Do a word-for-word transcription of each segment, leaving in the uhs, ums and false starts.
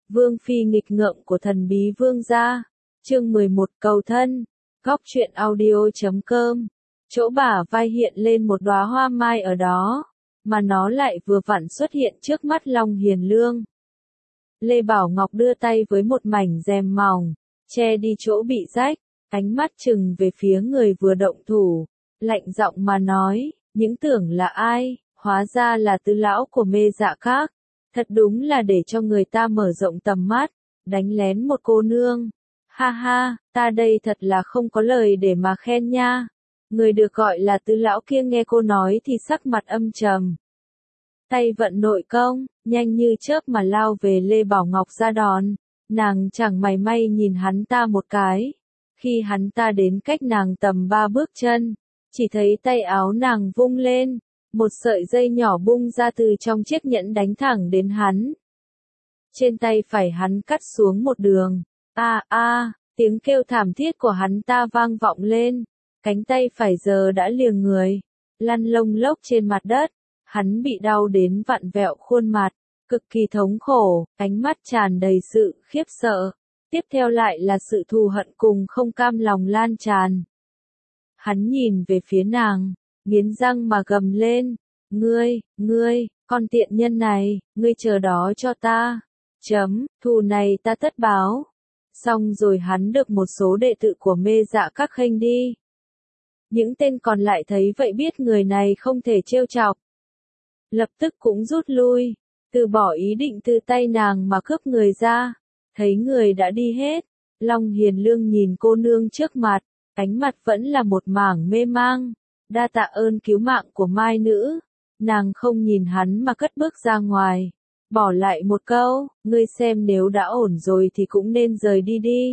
Vương phi nghịch ngợm của thần bí vương gia. Chương mười một cầu thân. Góc truyện audio chấm com. Chỗ bả vai hiện lên một đóa hoa mai ở đó, mà nó lại vừa vặn xuất hiện trước mắt Long Hiền Lương. Lê Bảo Ngọc đưa tay với một mảnh rèm mỏng, che đi chỗ bị rách, ánh mắt chừng về phía người vừa động thủ, lạnh giọng mà nói, những tưởng là ai, hóa ra là tứ lão của Mê Dạ Các. Thật đúng là để cho người ta mở rộng tầm mắt, đánh lén một cô nương. Ha ha, ta đây thật là không có lời để mà khen nha. Người được gọi là tứ lão kia nghe cô nói thì sắc mặt âm trầm. Tay vận nội công, nhanh như chớp mà lao về Lê Bảo Ngọc ra đòn. Nàng chẳng mảy may nhìn hắn ta một cái. Khi hắn ta đến cách nàng tầm ba bước chân, chỉ thấy tay áo nàng vung lên, một sợi dây nhỏ bung ra từ trong chiếc nhẫn đánh thẳng đến hắn. Trên tay phải hắn cắt xuống một đường. A a, tiếng kêu thảm thiết của hắn ta vang vọng lên. Cánh tay phải giờ đã liềng người, lăn lông lốc trên mặt đất. Hắn bị đau đến vặn vẹo khuôn mặt, cực kỳ thống khổ, ánh mắt tràn đầy sự khiếp sợ. Tiếp theo lại là sự thù hận cùng không cam lòng lan tràn. Hắn nhìn về phía nàng, nghiến răng mà gầm lên, ngươi, ngươi, con tiện nhân này, ngươi chờ đó cho ta. Chấm, thù này ta tất báo. Xong rồi hắn được một số đệ tử của Mê Dạ Các khênh đi. Những tên còn lại thấy vậy biết người này không thể trêu chọc. Lập tức cũng rút lui, từ bỏ ý định từ tay nàng mà cướp người ra. Thấy người đã đi hết, Long Hiền Lương nhìn cô nương trước mặt, ánh mặt vẫn là một mảng mê mang. Đa tạ ơn cứu mạng của Mai nữ. Nàng không nhìn hắn mà cất bước ra ngoài, bỏ lại một câu, ngươi xem nếu đã ổn rồi thì cũng nên rời đi đi.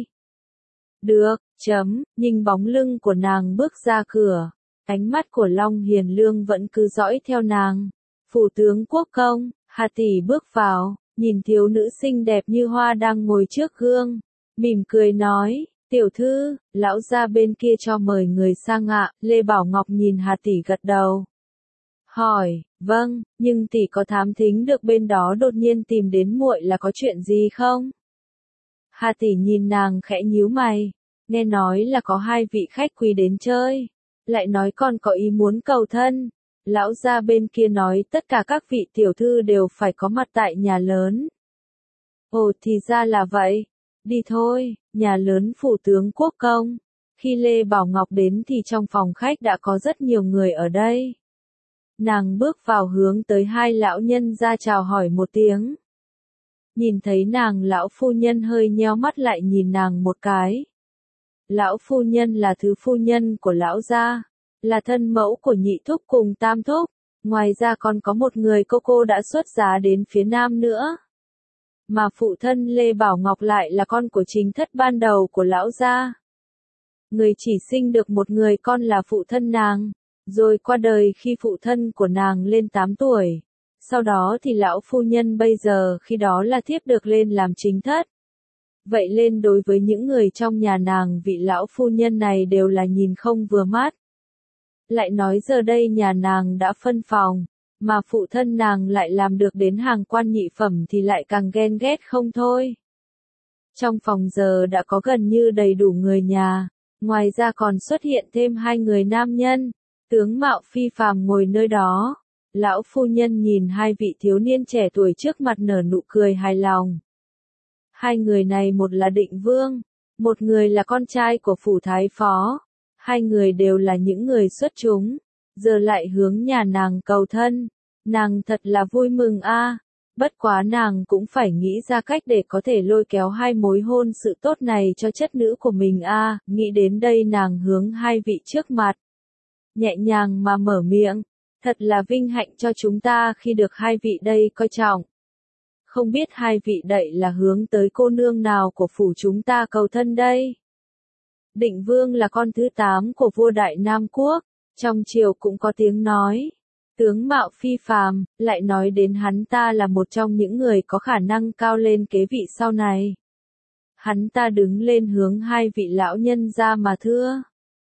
Được, chấm, nhìn bóng lưng của nàng bước ra cửa, ánh mắt của Long Hiền Lương vẫn cứ dõi theo nàng. Phủ tướng quốc công, Hà tỷ bước vào, nhìn thiếu nữ xinh đẹp như hoa đang ngồi trước gương, mỉm cười nói, tiểu thư, lão gia bên kia cho mời người sang ạ. Lê Bảo Ngọc nhìn Hà tỷ gật đầu. Hỏi, vâng, nhưng tỷ có thám thính được bên đó đột nhiên tìm đến muội là có chuyện gì không? Hà tỷ nhìn nàng khẽ nhíu mày, nghe nói là có hai vị khách quý đến chơi, lại nói còn có ý muốn cầu thân. Lão gia bên kia nói tất cả các vị tiểu thư đều phải có mặt tại nhà lớn. Ồ thì ra là vậy, đi thôi, nhà lớn phủ tướng quốc công. Khi Lê Bảo Ngọc đến thì trong phòng khách đã có rất nhiều người ở đây. Nàng bước vào hướng tới hai lão nhân ra chào hỏi một tiếng. Nhìn thấy nàng lão phu nhân hơi nheo mắt lại nhìn nàng một cái. Lão phu nhân là thứ phu nhân của lão gia, là thân mẫu của nhị thúc cùng tam thúc, ngoài ra còn có một người cô cô đã xuất giá đến phía nam nữa. Mà phụ thân Lê Bảo Ngọc lại là con của chính thất ban đầu của lão gia. Người chỉ sinh được một người con là phụ thân nàng, rồi qua đời khi phụ thân của nàng lên tám tuổi. Sau đó thì lão phu nhân bây giờ khi đó là thiếp được lên làm chính thất. Vậy lên đối với những người trong nhà nàng vị lão phu nhân này đều là nhìn không vừa mắt. Lại nói giờ đây nhà nàng đã phân phòng, mà phụ thân nàng lại làm được đến hàng quan nhị phẩm thì lại càng ghen ghét không thôi. Trong phòng giờ đã có gần như đầy đủ người nhà, ngoài ra còn xuất hiện thêm hai người nam nhân, tướng mạo phi phàm ngồi nơi đó. Lão phu nhân nhìn hai vị thiếu niên trẻ tuổi trước mặt nở nụ cười hài lòng. Hai người này một là Định Vương, một người là con trai của phủ thái phó. Hai người đều là những người xuất chúng, giờ lại hướng nhà nàng cầu thân. Nàng thật là vui mừng a. Bất quá nàng cũng phải nghĩ ra cách để có thể lôi kéo hai mối hôn sự tốt này cho chất nữ của mình a. Nghĩ đến đây nàng hướng hai vị trước mặt, nhẹ nhàng mà mở miệng. Thật là vinh hạnh cho chúng ta khi được hai vị đây coi trọng. Không biết hai vị đậy là hướng tới cô nương nào của phủ chúng ta cầu thân đây? Định Vương là con thứ tám của vua Đại Nam Quốc, trong triều cũng có tiếng nói. Tướng mạo phi phàm, lại nói đến hắn ta là một trong những người có khả năng cao lên kế vị sau này. Hắn ta đứng lên hướng hai vị lão nhân ra mà thưa.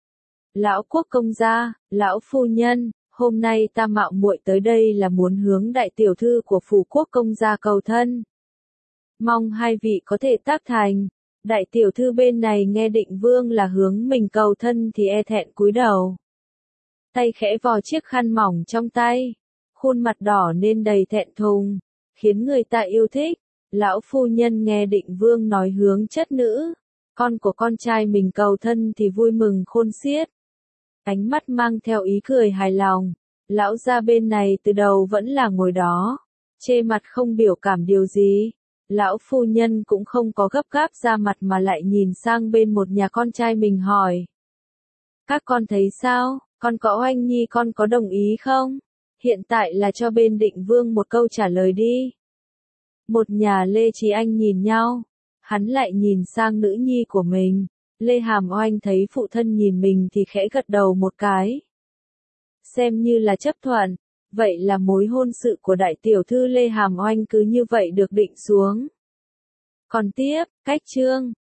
Lão quốc công gia, lão phu nhân, hôm nay ta mạo muội tới đây là muốn hướng đại tiểu thư của phủ quốc công gia cầu thân. Mong hai vị có thể tác thành. Đại tiểu thư bên này nghe Định Vương là hướng mình cầu thân thì e thẹn cúi đầu. Tay khẽ vò chiếc khăn mỏng trong tay. Khuôn mặt đỏ nên đầy thẹn thùng. Khiến người ta yêu thích. Lão phu nhân nghe Định Vương nói hướng chất nữ. Con của con trai mình cầu thân thì vui mừng khôn xiết. Ánh mắt mang theo ý cười hài lòng. Lão gia bên này từ đầu vẫn là ngồi đó. Chê mặt không biểu cảm điều gì. Lão phu nhân cũng không có gấp gáp ra mặt mà lại nhìn sang bên một nhà con trai mình hỏi. Các con thấy sao? Con có oanh nhi con có đồng ý không? Hiện tại là cho bên Định Vương một câu trả lời đi. Một nhà Lê Trí Anh nhìn nhau. Hắn lại nhìn sang nữ nhi của mình. Lê Hàm Oanh thấy phụ thân nhìn mình thì khẽ gật đầu một cái. Xem như là chấp thuận. Vậy là mối hôn sự của đại tiểu thư Lê Hàm Oanh cứ như vậy được định xuống. Còn tiếp, cách chương.